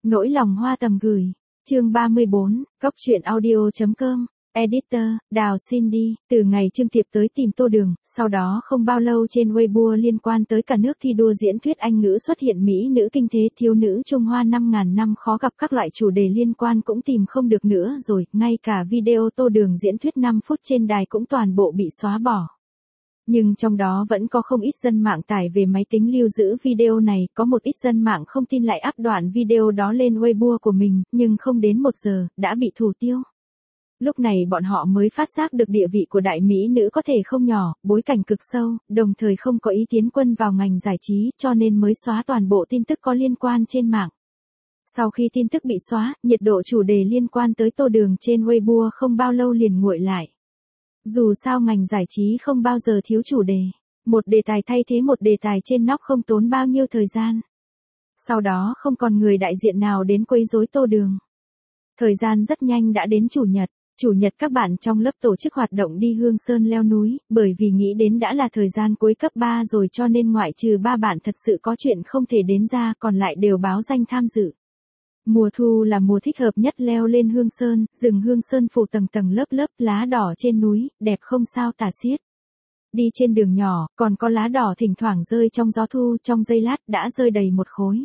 Nỗi lòng hoa tầm gửi. Chương 34, Góc truyện audio.com. Editor, Đào Cindy, từ ngày Trương Tiệp tới tìm Tô Đường, sau đó không bao lâu trên Weibo liên quan tới cả nước thi đua diễn thuyết Anh ngữ xuất hiện Mỹ nữ kinh thế thiếu nữ Trung Hoa 5.000 năm khó gặp các loại chủ đề liên quan cũng tìm không được nữa rồi, ngay cả video Tô Đường diễn thuyết 5 phút trên đài cũng toàn bộ bị xóa bỏ. Nhưng trong đó vẫn có không ít dân mạng tải về máy tính lưu giữ video này, có một ít dân mạng không tin lại up đoạn video đó lên Weibo của mình, nhưng không đến 1 giờ, đã bị thủ tiêu. Lúc này bọn họ mới phát giác được địa vị của đại mỹ nữ có thể không nhỏ, bối cảnh cực sâu, đồng thời không có ý tiến quân vào ngành giải trí, cho nên mới xóa toàn bộ tin tức có liên quan trên mạng. Sau khi tin tức bị xóa, nhiệt độ chủ đề liên quan tới Tô Đường trên Weibo không bao lâu liền nguội lại. Dù sao ngành giải trí không bao giờ thiếu chủ đề. Một đề tài thay thế một đề tài trên nóc không tốn bao nhiêu thời gian. Sau đó không còn người đại diện nào đến quấy rối Tô Đường. Thời gian rất nhanh đã đến Chủ nhật. Chủ nhật các bạn trong lớp tổ chức hoạt động đi Hương Sơn leo núi, bởi vì nghĩ đến đã là thời gian cuối cấp 3 rồi cho nên ngoại trừ 3 bạn thật sự có chuyện không thể đến ra còn lại đều báo danh tham dự. Mùa thu là mùa thích hợp nhất leo lên Hương Sơn, rừng Hương Sơn phủ tầng tầng lớp lớp lá đỏ trên núi, đẹp không sao tả xiết. Đi trên đường nhỏ, còn có lá đỏ thỉnh thoảng rơi trong gió thu, trong giây lát đã rơi đầy một khối.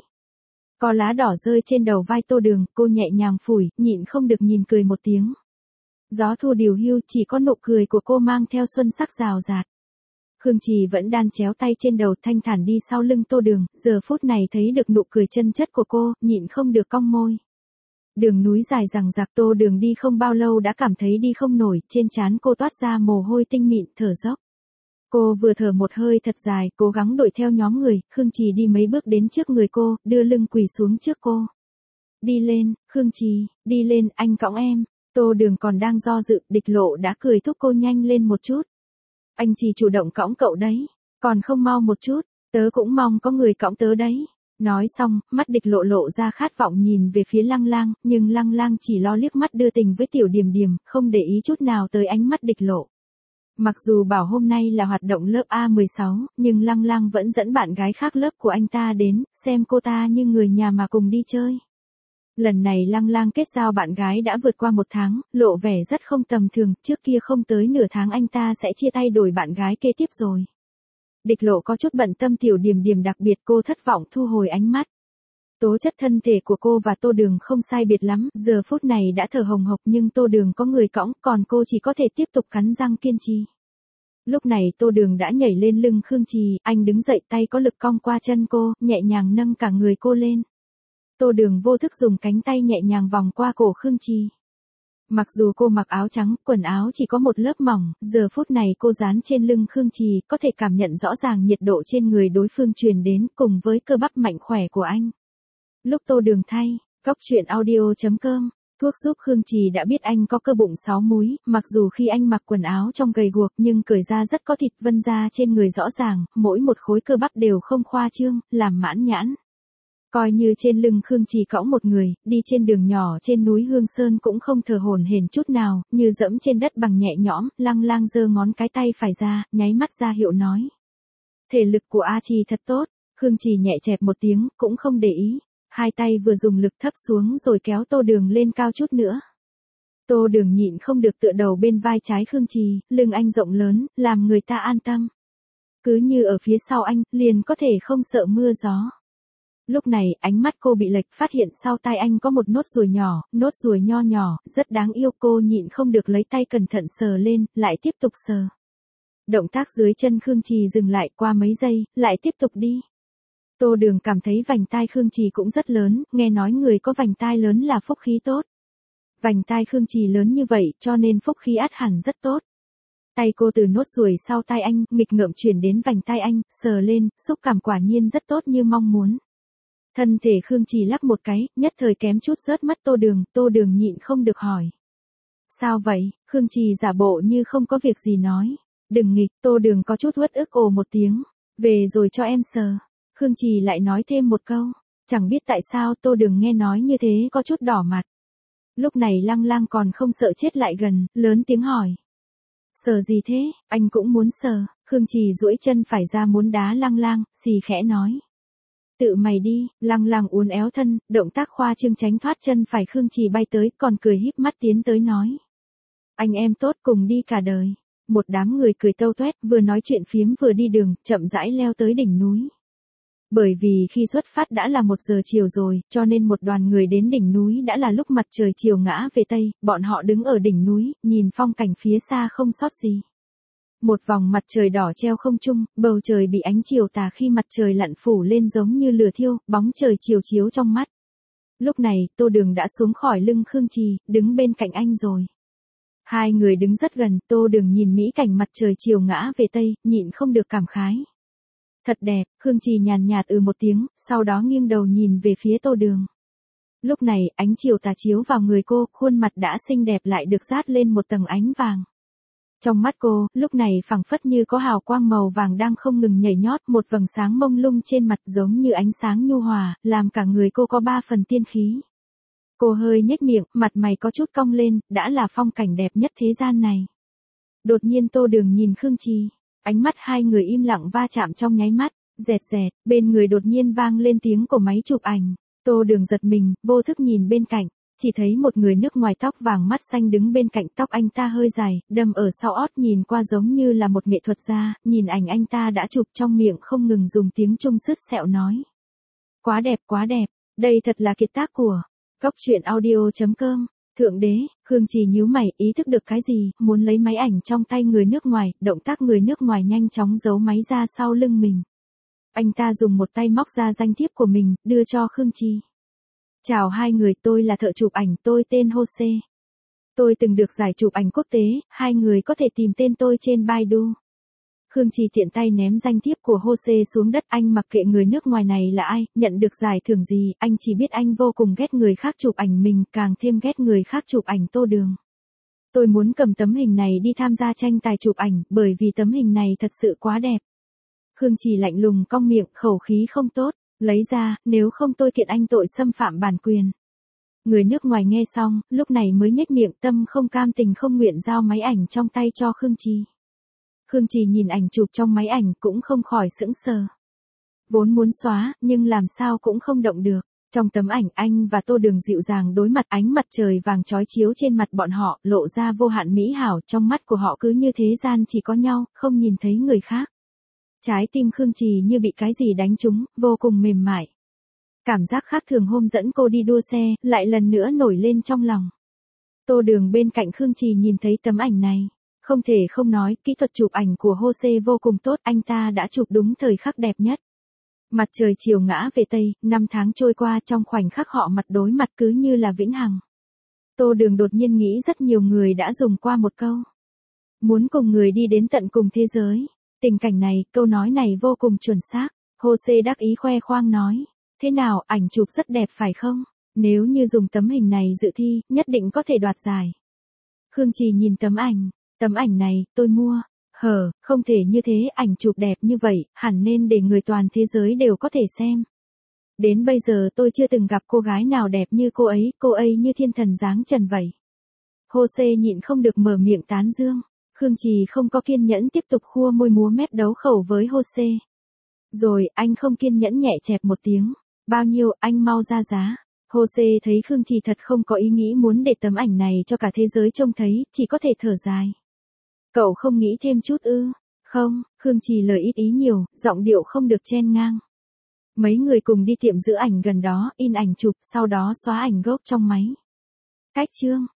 Có lá đỏ rơi trên đầu vai Tô Đường, cô nhẹ nhàng phủi, nhịn không được nhìn cười một tiếng. Gió thu điều hưu, chỉ có nụ cười của cô mang theo xuân sắc rào rạt. Khương Trì vẫn đan chéo tay trên đầu thanh thản đi sau lưng Tô Đường, giờ phút này thấy được nụ cười chân chất của cô, nhịn không được cong môi. Đường núi dài dằng dặc, Tô Đường đi không bao lâu đã cảm thấy đi không nổi, trên trán cô toát ra mồ hôi tinh mịn, thở dốc. Cô vừa thở một hơi thật dài, cố gắng đuổi theo nhóm người, Khương Trì đi mấy bước đến trước người cô, đưa lưng quỳ xuống trước cô. Đi lên, Khương Trì, đi lên, anh cõng em. Tô Đường còn đang do dự, Địch Lộ đã cười thúc cô nhanh lên một chút. Anh chỉ chủ động cõng cậu đấy, còn không mau một chút, tớ cũng mong có người cõng tớ đấy. Nói xong, mắt Địch Lộ lộ ra khát vọng nhìn về phía Lăng Lang, nhưng Lăng Lang chỉ lo liếc mắt đưa tình với Tiểu Điềm Điềm, không để ý chút nào tới ánh mắt Địch Lộ. Mặc dù bảo hôm nay là hoạt động lớp A16, nhưng Lăng Lang vẫn dẫn bạn gái khác lớp của anh ta đến, xem cô ta như người nhà mà cùng đi chơi. Lần này Lăng Lang kết giao bạn gái đã vượt qua 1 tháng, lộ vẻ rất không tầm thường, trước kia không tới nửa tháng anh ta sẽ chia tay đổi bạn gái kế tiếp rồi. Địch Lộ có chút bận tâm Tiểu Điềm Điềm, đặc biệt cô thất vọng thu hồi ánh mắt. Tố chất thân thể của cô và Tô Đường không sai biệt lắm, giờ phút này đã thở hồng hộc nhưng Tô Đường có người cõng, còn cô chỉ có thể tiếp tục cắn răng kiên trì. Lúc này Tô Đường đã nhảy lên lưng Khương Trì, anh đứng dậy, tay có lực cong qua chân cô, nhẹ nhàng nâng cả người cô lên. Tô Đường vô thức dùng cánh tay nhẹ nhàng vòng qua cổ Khương Trì. Mặc dù cô mặc áo trắng, quần áo chỉ có một lớp mỏng, giờ phút này cô dán trên lưng Khương Trì, có thể cảm nhận rõ ràng nhiệt độ trên người đối phương truyền đến cùng với cơ bắp mạnh khỏe của anh. Lúc Tô Đường thay, Góc truyện audio.com, thuốc giúp Khương Trì đã biết anh có cơ bụng 6 múi, mặc dù khi anh mặc quần áo trong gầy guộc nhưng cởi ra rất có thịt, vân da trên người rõ ràng, mỗi một khối cơ bắp đều không khoa trương, làm mãn nhãn. Coi như trên lưng Khương Trì cõng một người, đi trên đường nhỏ trên núi Hương Sơn cũng không thở hổn hển chút nào, như dẫm trên đất bằng nhẹ nhõm. Lăng Lang giơ ngón cái tay phải ra, nháy mắt ra hiệu nói. Thể lực của A Trì thật tốt. Khương Trì nhẹ chẹp một tiếng, cũng không để ý. Hai tay vừa dùng lực thấp xuống rồi kéo Tô Đường lên cao chút nữa. Tô Đường nhịn không được tựa đầu bên vai trái Khương Trì, lưng anh rộng lớn, làm người ta an tâm. Cứ như ở phía sau anh, liền có thể không sợ mưa gió. Lúc này, ánh mắt cô bị lệch, phát hiện sau tai anh có một nốt ruồi nhỏ, nốt ruồi nho nhỏ, rất đáng yêu, cô nhịn không được lấy tay cẩn thận sờ lên, lại tiếp tục sờ. Động tác dưới chân Khương Trì dừng lại, qua mấy giây, lại tiếp tục đi. Tô Đường cảm thấy vành tai Khương Trì cũng rất lớn, nghe nói người có vành tai lớn là phúc khí tốt. Vành tai Khương Trì lớn như vậy cho nên phúc khí ắt hẳn rất tốt. Tay cô từ nốt ruồi sau tai anh, nghịch ngợm chuyển đến vành tai anh, sờ lên, xúc cảm quả nhiên rất tốt như mong muốn. Thân thể Khương Trì lắc một cái, nhất thời kém chút rớt mắt Tô Đường nhịn không được hỏi. Sao vậy? Khương Trì giả bộ như không có việc gì nói. Đừng nghịch, Tô Đường có chút uất ức ồ một tiếng. Về rồi cho em sờ. Khương Trì lại nói thêm một câu. Chẳng biết tại sao Tô Đường nghe nói như thế có chút đỏ mặt. Lúc này Lăng Lang còn không sợ chết lại gần, lớn tiếng hỏi. Sờ gì thế? Anh cũng muốn sờ. Khương Trì duỗi chân phải ra muốn đá Lăng Lang, xì khẽ nói. tự mày đi, lăng lăng uốn éo thân, động tác khoa trương tránh thoát chân phải Khương Trì bay tới, còn cười híp mắt tiến tới nói. Anh em tốt cùng đi cả đời. Một đám người cười tâu toét, vừa nói chuyện phiếm vừa đi đường, chậm rãi leo tới đỉnh núi. Bởi vì khi xuất phát đã là 1 giờ chiều rồi, cho nên một đoàn người đến đỉnh núi đã là lúc mặt trời chiều ngã về Tây, bọn họ đứng ở đỉnh núi, nhìn phong cảnh phía xa không sót gì. Một vòng mặt trời đỏ treo không trung, bầu trời bị ánh chiều tà khi mặt trời lặn phủ lên giống như lửa thiêu, bóng trời chiều chiếu trong mắt. Lúc này, Tô Đường đã xuống khỏi lưng Khương Trì, đứng bên cạnh anh rồi. Hai người đứng rất gần, Tô Đường nhìn mỹ cảnh mặt trời chiều ngã về Tây, nhịn không được cảm khái. Thật đẹp, Khương Trì nhàn nhạt một tiếng, sau đó nghiêng đầu nhìn về phía Tô Đường. Lúc này, ánh chiều tà chiếu vào người cô, khuôn mặt đã xinh đẹp lại được dát lên một tầng ánh vàng. Trong mắt cô, lúc này phảng phất như có hào quang màu vàng đang không ngừng nhảy nhót, một vầng sáng mông lung trên mặt giống như ánh sáng nhu hòa, làm cả người cô có 3 phần tiên khí. Cô hơi nhếch miệng, mặt mày có chút cong lên, đã là phong cảnh đẹp nhất thế gian này. Đột nhiên Tô Đường nhìn Khương Trì, ánh mắt hai người im lặng va chạm trong nháy mắt, rẹt rẹt, bên người đột nhiên vang lên tiếng của máy chụp ảnh. Tô Đường giật mình, vô thức nhìn bên cạnh, chỉ thấy một người nước ngoài tóc vàng mắt xanh đứng bên cạnh, tóc anh ta hơi dài, đâm ở sau ót, nhìn qua giống như là một nghệ thuật gia, nhìn ảnh anh ta đã chụp trong miệng không ngừng dùng tiếng Trung sứt sẹo nói. Quá đẹp, đây thật là kiệt tác của Góc Truyện Audio.com. Thượng đế, Khương Trì nhíu mày, ý thức được cái gì, muốn lấy máy ảnh trong tay người nước ngoài, động tác người nước ngoài nhanh chóng giấu máy ra sau lưng mình. Anh ta dùng một tay móc ra danh thiếp của mình, đưa cho Khương Trì. Chào hai người, tôi là thợ chụp ảnh, tôi tên Jose. Tôi từng được giải chụp ảnh quốc tế, hai người có thể tìm tên tôi trên Baidu. Khương Trì tiện tay ném danh thiếp của Jose xuống đất, anh mặc kệ người nước ngoài này là ai, nhận được giải thưởng gì, anh chỉ biết anh vô cùng ghét người khác chụp ảnh mình, càng thêm ghét người khác chụp ảnh Tô Đường. Tôi muốn cầm tấm hình này đi tham gia tranh tài chụp ảnh, bởi vì tấm hình này thật sự quá đẹp. Khương Trì lạnh lùng cong miệng, khẩu khí không tốt, lấy ra, nếu không tôi kiện anh tội xâm phạm bản quyền. Người nước ngoài nghe xong, lúc này mới nhếch miệng, tâm không cam tình không nguyện giao máy ảnh trong tay cho Khương Trì. Khương Trì nhìn ảnh chụp trong máy ảnh cũng không khỏi sững sờ. Vốn muốn xóa, nhưng làm sao cũng không động được. Trong tấm ảnh anh và Tô Đường dịu dàng đối mặt, ánh mặt trời vàng chói chiếu trên mặt bọn họ, lộ ra vô hạn mỹ hảo, trong mắt của họ cứ như thế gian chỉ có nhau, không nhìn thấy người khác. Trái tim Khương Trì như bị cái gì đánh trúng, vô cùng mềm mại. Cảm giác khác thường hôm dẫn cô đi đua xe, lại lần nữa nổi lên trong lòng. Tô Đường bên cạnh Khương Trì nhìn thấy tấm ảnh này. Không thể không nói, kỹ thuật chụp ảnh của Jose vô cùng tốt, anh ta đã chụp đúng thời khắc đẹp nhất. Mặt trời chiều ngã về Tây, 5 tháng trôi qua, trong khoảnh khắc họ mặt đối mặt cứ như là vĩnh hằng. Tô Đường đột nhiên nghĩ rất nhiều người đã dùng qua một câu. Muốn cùng người đi đến tận cùng thế giới. Tình cảnh này, câu nói này vô cùng chuẩn xác. Jose đắc ý khoe khoang nói. Thế nào, ảnh chụp rất đẹp phải không? Nếu như dùng tấm hình này dự thi, nhất định có thể đoạt giải. Khương Trì nhìn tấm ảnh này, tôi mua. Không thể như thế, ảnh chụp đẹp như vậy, hẳn nên để người toàn thế giới đều có thể xem. Đến bây giờ tôi chưa từng gặp cô gái nào đẹp như cô ấy như thiên thần dáng trần vậy. Jose nhịn không được mở miệng tán dương. Khương Trì không có kiên nhẫn tiếp tục khua môi múa mép đấu khẩu với Jose. Rồi, anh không kiên nhẫn nhẹ chẹp một tiếng. Bao nhiêu, anh mau ra giá. Jose thấy Khương Trì thật không có ý nghĩ muốn để tấm ảnh này cho cả thế giới trông thấy, chỉ có thể thở dài. Cậu không nghĩ thêm chút ư? Không, Khương Trì lời ít ý nhiều, giọng điệu không được chen ngang. Mấy người cùng đi tiệm giữ ảnh gần đó, in ảnh chụp, sau đó xóa ảnh gốc trong máy. Cách chương.